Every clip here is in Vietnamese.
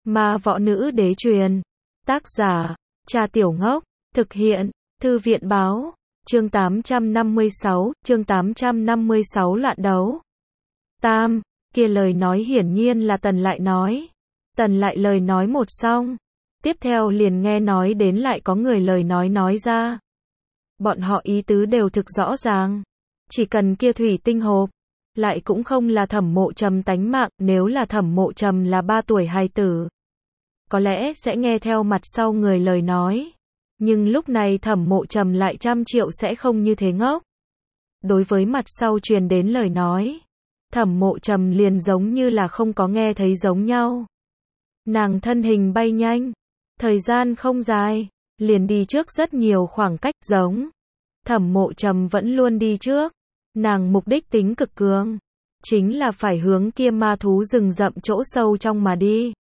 Ma võ nữ đế truyền. Tác giả, Trà Tiểu Ngốc. Thực hiện, Thư viện báo. Chương 856 loạn đấu. Tam, kia lời nói hiển nhiên là Tần Lại nói. Tần Lại lời nói một xong. Tiếp theo liền nghe nói đến lại có người lời nói ra. Bọn họ ý tứ đều thực rõ ràng. Chỉ cần kia thủy tinh hộp. Lại cũng không là Thẩm Mộ Trầm tánh mạng, nếu là Thẩm Mộ Trầm là 3 tuổi hài tử. Có lẽ sẽ nghe theo mặt sau người lời nói. Nhưng lúc này Thẩm Mộ Trầm lại 100 triệu sẽ không như thế ngốc. Đối với mặt sau truyền đến lời nói, Thẩm Mộ Trầm liền giống như là không có nghe thấy giống nhau. Nàng thân hình bay nhanh, thời gian không dài, liền đi trước rất nhiều khoảng cách giống. Thẩm Mộ Trầm vẫn luôn đi trước, nàng mục đích tính cực cường, chính là phải hướng kia ma thú rừng rậm chỗ sâu trong mà đi.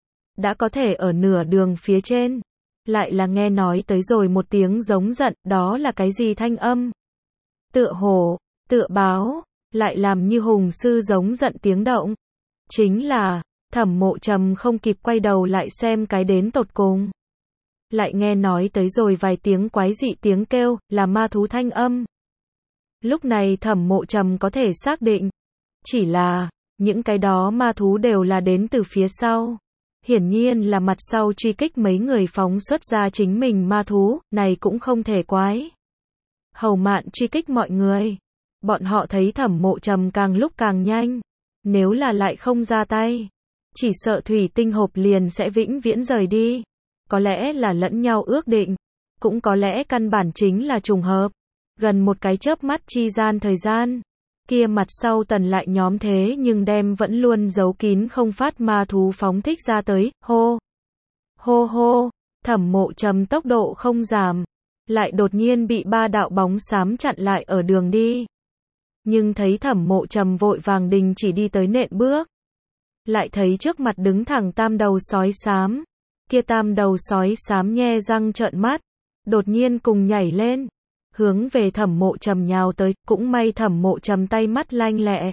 Đã có thể ở nửa đường phía trên, lại là nghe nói tới rồi một tiếng giống giận, đó là cái gì thanh âm? Tựa hổ, tựa báo, lại làm như hùng sư giống giận tiếng động. Chính là, Thẩm Mộ Trầm không kịp quay đầu lại xem cái đến tột cùng. Lại nghe nói tới rồi vài tiếng quái dị tiếng kêu, là ma thú thanh âm. Lúc này Thẩm Mộ Trầm có thể xác định, chỉ là, những cái đó ma thú đều là đến từ phía sau. Hiển nhiên là mặt sau truy kích mấy người phóng xuất ra chính mình ma thú, này cũng không thể quái. Hầu Mạn truy kích mọi người. Bọn họ thấy Thẩm Mộ Trầm càng lúc càng nhanh. Nếu là lại không ra tay, chỉ sợ thủy tinh hộp liền sẽ vĩnh viễn rời đi. Có lẽ là lẫn nhau ước định, cũng có lẽ căn bản chính là trùng hợp. Gần một cái chớp mắt chi gian thời gian, kia mặt sau Tần Lại nhóm thế nhưng đem vẫn luôn giấu kín không phát ma thú phóng thích ra tới, hô, hô hô, Thẩm Mộ Trầm tốc độ không giảm, lại đột nhiên bị 3 đạo bóng xám chặn lại ở đường đi. Nhưng thấy Thẩm Mộ Trầm vội vàng đình chỉ đi tới nện bước, lại thấy trước mặt đứng thẳng tam đầu sói xám, kia tam đầu sói xám nhe răng trợn mắt, đột nhiên cùng nhảy lên, hướng về Thẩm Mộ Trầm nhào tới, cũng may Thẩm Mộ Trầm tay mắt lanh lẹ.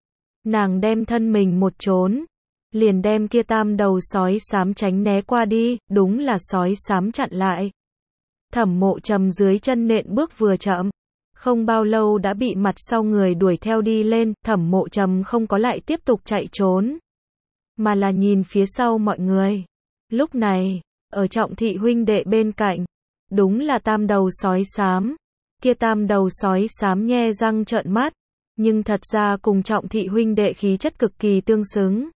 Nàng đem thân mình một trốn, liền đem kia tam đầu sói xám tránh né qua đi, đúng là sói xám chặn lại. Thẩm Mộ Trầm dưới chân nện bước vừa chậm, không bao lâu đã bị mặt sau người đuổi theo đi lên, Thẩm Mộ Trầm không có lại tiếp tục chạy trốn, mà là nhìn phía sau mọi người. Lúc này, ở Trọng Thị huynh đệ bên cạnh, đúng là tam đầu sói xám. Kia tam đầu sói xám nhe răng trợn mắt, nhưng thật ra cùng Trọng Thị huynh đệ khí chất cực kỳ tương xứng.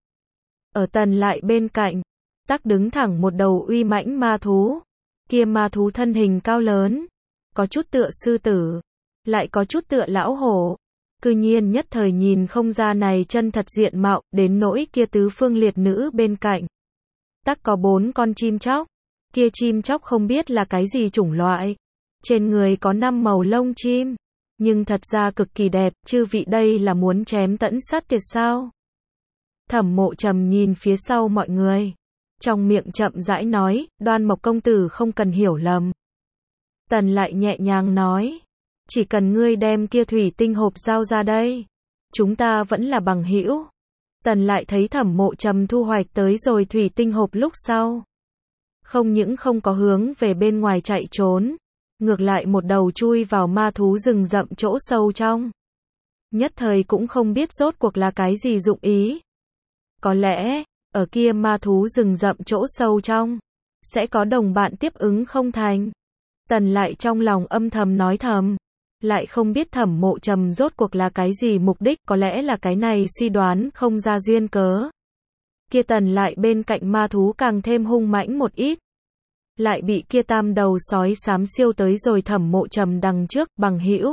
Ở Tần Lại bên cạnh, tắc đứng thẳng một đầu uy mãnh ma thú. Kia ma thú thân hình cao lớn, có chút tựa sư tử, lại có chút tựa lão hổ. Cư nhiên nhất thời nhìn không ra này chân thật diện mạo, đến nỗi kia tứ phương liệt nữ bên cạnh. Tắc có 4 con chim chóc, kia chim chóc không biết là cái gì chủng loại. Trên người có 5 màu lông chim, nhưng thật ra cực kỳ đẹp, chư vị đây là muốn chém tẫn sát tiệt sao? Thẩm Mộ Trầm nhìn phía sau mọi người, trong miệng chậm rãi nói, Đoan Mộc công tử không cần hiểu lầm. Tần Lại nhẹ nhàng nói, chỉ cần ngươi đem kia thủy tinh hộp giao ra đây, chúng ta vẫn là bằng hữu. Tần Lại thấy Thẩm Mộ Trầm thu hoạch tới rồi thủy tinh hộp lúc sau, không những không có hướng về bên ngoài chạy trốn, ngược lại một đầu chui vào ma thú rừng rậm chỗ sâu trong. Nhất thời cũng không biết rốt cuộc là cái gì dụng ý. Có lẽ, ở kia ma thú rừng rậm chỗ sâu trong, sẽ có đồng bạn tiếp ứng không thành. Tần Lại trong lòng âm thầm nói thầm, lại không biết Thẩm Mộ Trầm rốt cuộc là cái gì mục đích, có lẽ là cái này suy đoán không ra duyên cớ. Kia Tần Lại bên cạnh ma thú càng thêm hung mãnh một ít. Lại bị kia tam đầu sói xám siêu tới rồi Thẩm Mộ Trầm đằng trước, bằng hữu.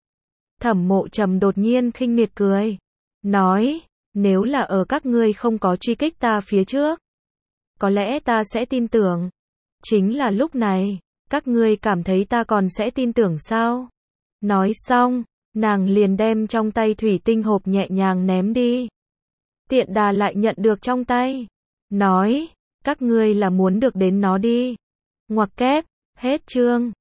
Thẩm Mộ Trầm đột nhiên khinh miệt cười, nói, nếu là ở các ngươi không có truy kích ta phía trước, có lẽ ta sẽ tin tưởng. Chính là lúc này, các ngươi cảm thấy ta còn sẽ tin tưởng sao? Nói xong, nàng liền đem trong tay thủy tinh hộp nhẹ nhàng ném đi. Tiện đà lại nhận được trong tay, nói, các ngươi là muốn được đến nó đi. Ngoặc kép, hết chương.